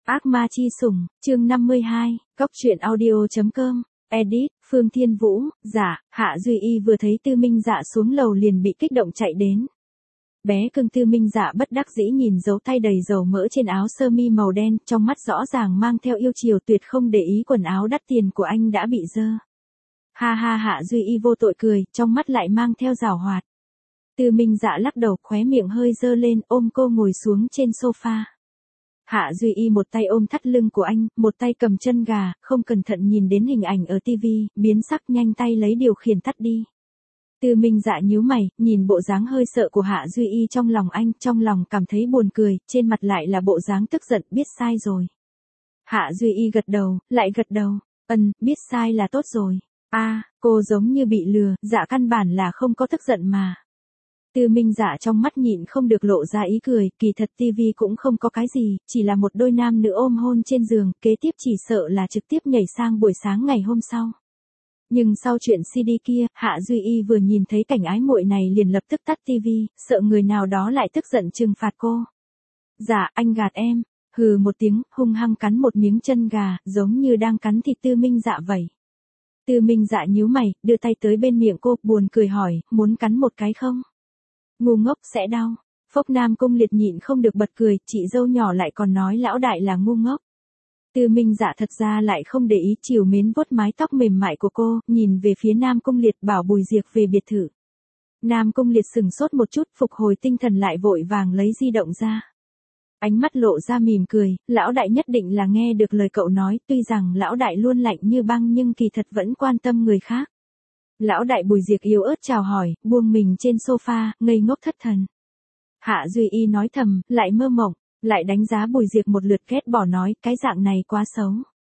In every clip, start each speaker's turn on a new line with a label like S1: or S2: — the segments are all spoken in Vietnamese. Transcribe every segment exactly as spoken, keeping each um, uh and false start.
S1: Ác ma chi sủng, chương năm mươi hai, cóc truyện audio.com, edit, Phương Thiên Vũ, dạ, Hạ Duy Y vừa thấy Tư Minh Dạ xuống lầu liền bị kích động chạy đến. Bé cưng Tư Minh Dạ bất đắc dĩ nhìn dấu tay đầy dầu mỡ trên áo sơ mi màu đen, trong mắt rõ ràng mang theo yêu chiều tuyệt không để ý quần áo đắt tiền của anh đã bị dơ. Ha ha, Hạ Duy Y vô tội cười, trong mắt lại mang theo giảo hoạt. Tư Minh Dạ lắc đầu, khóe miệng hơi dơ lên, ôm cô ngồi xuống trên sofa. Hạ Duy Y một tay ôm thắt lưng của anh, một tay cầm chân gà, không cẩn thận nhìn đến hình ảnh ở tivi, biến sắc nhanh tay lấy điều khiển tắt đi. Tư Minh Dạ nhíu mày, nhìn bộ dáng hơi sợ của Hạ Duy Y trong lòng anh, trong lòng cảm thấy buồn cười, trên mặt lại là bộ dáng tức giận, biết sai rồi. Hạ Duy Y gật đầu, lại gật đầu, ân, biết sai là tốt rồi. A, à, cô giống như bị lừa, dạ căn bản là không có tức giận mà. Tư Minh Dạ trong mắt nhịn không được lộ ra ý cười, kỳ thật tivi cũng không có cái gì, chỉ là một đôi nam nữ ôm hôn trên giường, kế tiếp chỉ sợ là trực tiếp nhảy sang buổi sáng ngày hôm sau. Nhưng sau chuyện xê đê kia, Hạ Duy Y vừa nhìn thấy cảnh ái muội này liền lập tức tắt tivi, sợ người nào đó lại tức giận trừng phạt cô. Dạ, anh gạt em, hừ một tiếng, hung hăng cắn một miếng chân gà, giống như đang cắn thịt Tư Minh Dạ vậy. Tư Minh Dạ nhíu mày, đưa tay tới bên miệng cô, buồn cười hỏi, muốn cắn một cái không? Ngu ngốc, sẽ đau. Phốc Nam Cung Liệt nhịn không được bật cười, chị dâu nhỏ lại còn nói lão đại là ngu ngốc. Tư Minh Dạ thật ra lại không để ý, chiều mến vuốt mái tóc mềm mại của cô, nhìn về phía Nam Cung Liệt bảo Bùi Diệc về biệt thự. Nam Cung Liệt sừng sốt một chút, phục hồi tinh thần lại vội vàng lấy di động ra. Ánh mắt lộ ra mỉm cười, lão đại nhất định là nghe được lời cậu nói, tuy rằng lão đại luôn lạnh như băng nhưng kỳ thật vẫn quan tâm người khác. Lão đại Bùi Diệc yếu ớt chào hỏi, buông mình trên sofa, ngây ngốc thất thần. Hạ Duy Y nói thầm, lại mơ mộng, lại đánh giá Bùi Diệc một lượt ghét bỏ nói, cái dạng này quá xấu.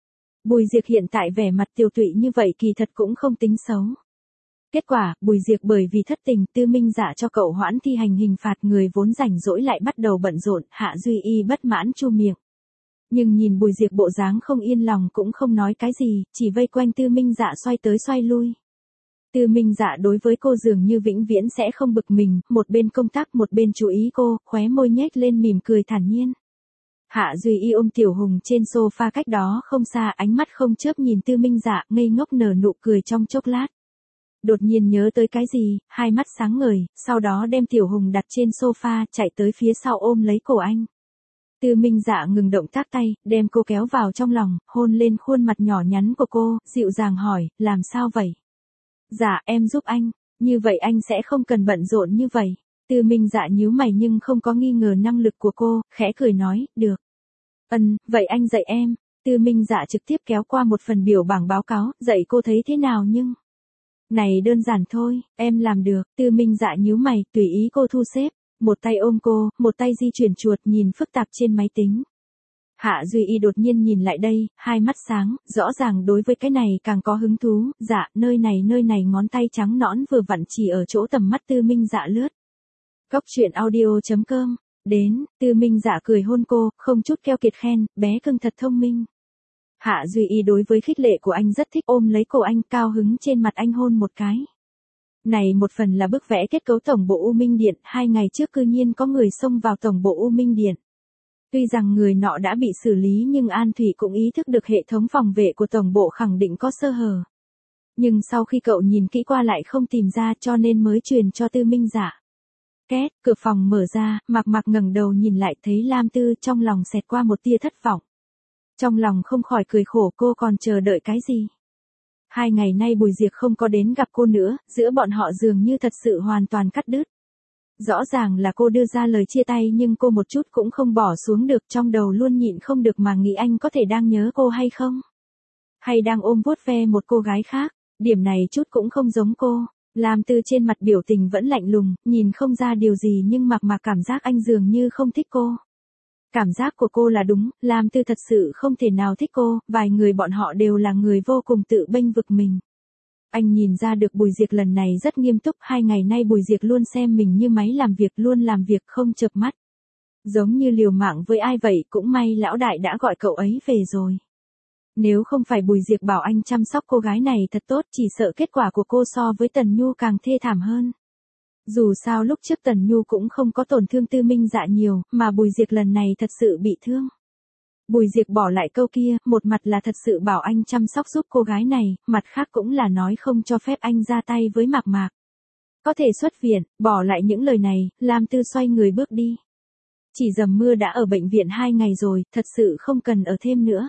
S1: Bùi Diệc hiện tại vẻ mặt tiêu tụy như vậy kỳ thật cũng không tính xấu. Kết quả, Bùi Diệc bởi vì thất tình, Tư Minh Dạ cho cậu hoãn thi hành hình phạt, người vốn rảnh rỗi lại bắt đầu bận rộn, Hạ Duy Y bất mãn chu miệng. Nhưng nhìn Bùi Diệc bộ dáng không yên lòng cũng không nói cái gì, chỉ vây quanh Tư Minh Dạ xoay tới xoay lui. Tư Minh Dạ đối với cô dường như vĩnh viễn sẽ không bực mình, một bên công tác một bên chú ý cô, khóe môi nhếch lên mỉm cười thản nhiên. Hạ Duy Y ôm Tiểu Hùng trên sofa cách đó không xa, ánh mắt không chớp nhìn Tư Minh Dạ, ngây ngốc nở nụ cười trong chốc lát. Đột nhiên nhớ tới cái gì, hai mắt sáng ngời, sau đó đem Tiểu Hùng đặt trên sofa, chạy tới phía sau ôm lấy cổ anh. Tư Minh Dạ ngừng động tác tay, đem cô kéo vào trong lòng, hôn lên khuôn mặt nhỏ nhắn của cô, dịu dàng hỏi, làm sao vậy? Dạ, em giúp anh, như vậy anh sẽ không cần bận rộn như vậy. Tư Minh Dạ nhíu mày nhưng không có nghi ngờ năng lực của cô, khẽ cười nói, được. Ừm, vậy anh dạy em. Tư Minh Dạ trực tiếp kéo qua một phần biểu bảng báo cáo, dạy cô thấy thế nào nhưng... Này đơn giản thôi, em làm được. Tư Minh Dạ nhíu mày, tùy ý cô thu xếp, một tay ôm cô, một tay di chuyển chuột nhìn phức tạp trên máy tính. Hạ Duy Y đột nhiên nhìn lại đây, hai mắt sáng, rõ ràng đối với cái này càng có hứng thú, dạ, nơi này nơi này ngón tay trắng nõn vừa vặn chỉ ở chỗ tầm mắt Tư Minh Dạ lướt. Cóc truyện audio.com, đến, Tư Minh Dạ cười hôn cô, không chút keo kiệt khen, bé cưng thật thông minh. Hạ Duy Y đối với khích lệ của anh rất thích, ôm lấy cổ anh, cao hứng trên mặt anh hôn một cái. Này một phần là bức vẽ kết cấu tổng bộ U Minh Điện, hai ngày trước cư nhiên có người xông vào tổng bộ U Minh Điện. Tuy rằng người nọ đã bị xử lý nhưng An Thủy cũng ý thức được hệ thống phòng vệ của tổng bộ khẳng định có sơ hở. Nhưng sau khi cậu nhìn kỹ qua lại không tìm ra cho nên mới truyền cho Tư Minh Dạ. Két, cửa phòng mở ra, Mạc Mạc ngẩng đầu nhìn lại thấy Lam Tư, trong lòng xẹt qua một tia thất vọng. Trong lòng không khỏi cười khổ, cô còn chờ đợi cái gì? Hai ngày nay Bùi Diệc không có đến gặp cô nữa, giữa bọn họ dường như thật sự hoàn toàn cắt đứt. Rõ ràng là cô đưa ra lời chia tay nhưng cô một chút cũng không bỏ xuống được, trong đầu luôn nhịn không được mà nghĩ anh có thể đang nhớ cô hay không? Hay đang ôm vuốt ve một cô gái khác, điểm này chút cũng không giống cô. Lam Tư trên mặt biểu tình vẫn lạnh lùng, nhìn không ra điều gì nhưng Mạc Mạc cảm giác anh dường như không thích cô. Cảm giác của cô là đúng, Lam Tư thật sự không thể nào thích cô, vài người bọn họ đều là người vô cùng tự bênh vực mình. Anh nhìn ra được Bùi Diệc lần này rất nghiêm túc, hai ngày nay Bùi Diệc luôn xem mình như máy làm việc, luôn làm việc không chợp mắt. Giống như liều mạng với ai vậy, cũng may lão đại đã gọi cậu ấy về rồi. Nếu không phải Bùi Diệc bảo anh chăm sóc cô gái này thật tốt, chỉ sợ kết quả của cô so với Tần Nhu càng thê thảm hơn. Dù sao lúc trước Tần Nhu cũng không có tổn thương Tư Minh Dạ nhiều, mà Bùi Diệc lần này thật sự bị thương. Bùi Diệp bỏ lại câu kia, một mặt là thật sự bảo anh chăm sóc giúp cô gái này, mặt khác cũng là nói không cho phép anh ra tay với Mạc Mạc. Có thể xuất viện, bỏ lại những lời này, Lam Tư xoay người bước đi. Chỉ dầm mưa đã ở bệnh viện hai ngày rồi, thật sự không cần ở thêm nữa.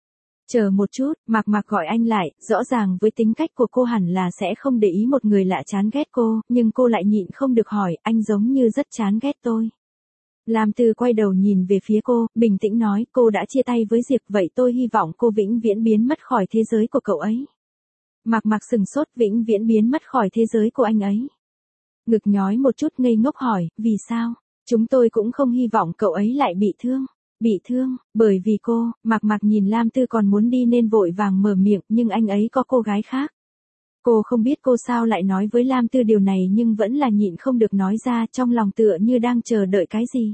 S1: Chờ một chút, Mạc Mạc gọi anh lại, rõ ràng với tính cách của cô hẳn là sẽ không để ý một người lạ chán ghét cô, nhưng cô lại nhịn không được hỏi, anh giống như rất chán ghét tôi. Lam Tư quay đầu nhìn về phía cô, bình tĩnh nói, cô đã chia tay với Diệp, vậy tôi hy vọng cô vĩnh viễn biến mất khỏi thế giới của cậu ấy. Mạc Mạc sừng sốt, vĩnh viễn biến mất khỏi thế giới của anh ấy. Ngực nhói một chút ngây ngốc hỏi, vì sao? Chúng tôi cũng không hy vọng cậu ấy lại bị thương. Bị thương, bởi vì cô, Mạc Mạc nhìn Lam Tư còn muốn đi nên vội vàng mở miệng, nhưng anh ấy có cô gái khác. Cô không biết cô sao lại nói với Lam Tư điều này nhưng vẫn là nhịn không được nói ra, trong lòng tựa như đang chờ đợi cái gì.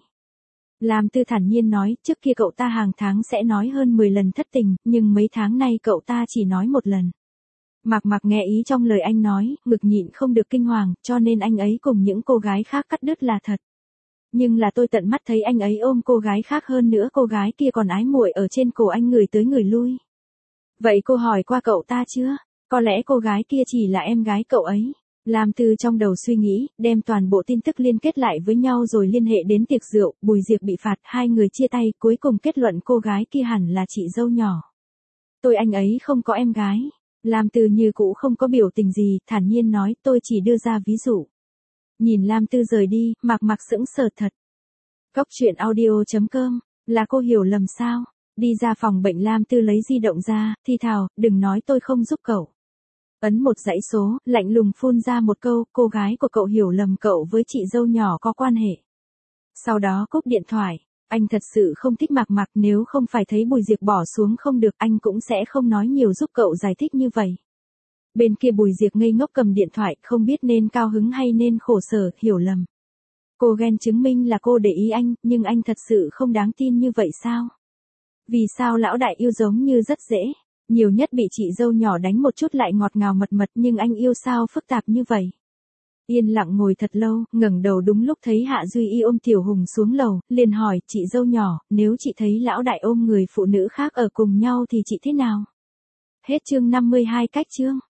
S1: Lam Tư thản nhiên nói, trước kia cậu ta hàng tháng sẽ nói hơn mười lần thất tình, nhưng mấy tháng nay cậu ta chỉ nói một lần. Mạc Mạc nghe ý trong lời anh nói, ngực nhịn không được kinh hoàng, cho nên anh ấy cùng những cô gái khác cắt đứt là thật. Nhưng là tôi tận mắt thấy anh ấy ôm cô gái khác, hơn nữa cô gái kia còn ái muội ở trên cổ anh người tới người lui. Vậy cô hỏi qua cậu ta chưa? Có lẽ cô gái kia chỉ là em gái cậu ấy. Lam Tư trong đầu suy nghĩ, đem toàn bộ tin tức liên kết lại với nhau rồi liên hệ đến tiệc rượu, Bùi Diệp bị phạt, hai người chia tay, cuối cùng kết luận cô gái kia hẳn là chị dâu nhỏ. Tôi anh ấy không có em gái. Lam Tư như cũ không có biểu tình gì, thản nhiên nói, tôi chỉ đưa ra ví dụ. Nhìn Lam Tư rời đi, Mạc Mạc sững sờ thật. Cóc truyện audio chấm com, là cô hiểu lầm sao? Đi ra phòng bệnh, Lam Tư lấy di động ra, thì thào, đừng nói tôi không giúp cậu. Ấn một dãy số, lạnh lùng phun ra một câu, cô gái của cậu hiểu lầm cậu với chị dâu nhỏ có quan hệ. Sau đó cúp điện thoại, anh thật sự không thích Mạc Mạc, nếu không phải thấy Bùi Diệp bỏ xuống không được, anh cũng sẽ không nói nhiều giúp cậu giải thích như vậy. Bên kia Bùi Diệp ngây ngốc cầm điện thoại, không biết nên cao hứng hay nên khổ sở, hiểu lầm. Cô ghen chứng minh là cô để ý anh, nhưng anh thật sự không đáng tin như vậy sao? Vì sao lão đại yêu giống như rất dễ, nhiều nhất bị chị dâu nhỏ đánh một chút lại ngọt ngào mật mật, nhưng anh yêu sao phức tạp như vậy? Yên lặng ngồi thật lâu, ngẩng đầu đúng lúc thấy Hạ Duy Y ôm Tiểu Hùng xuống lầu, liền hỏi, chị dâu nhỏ, nếu chị thấy lão đại ôm người phụ nữ khác ở cùng nhau thì chị thế nào? Hết chương năm mươi hai cách chương.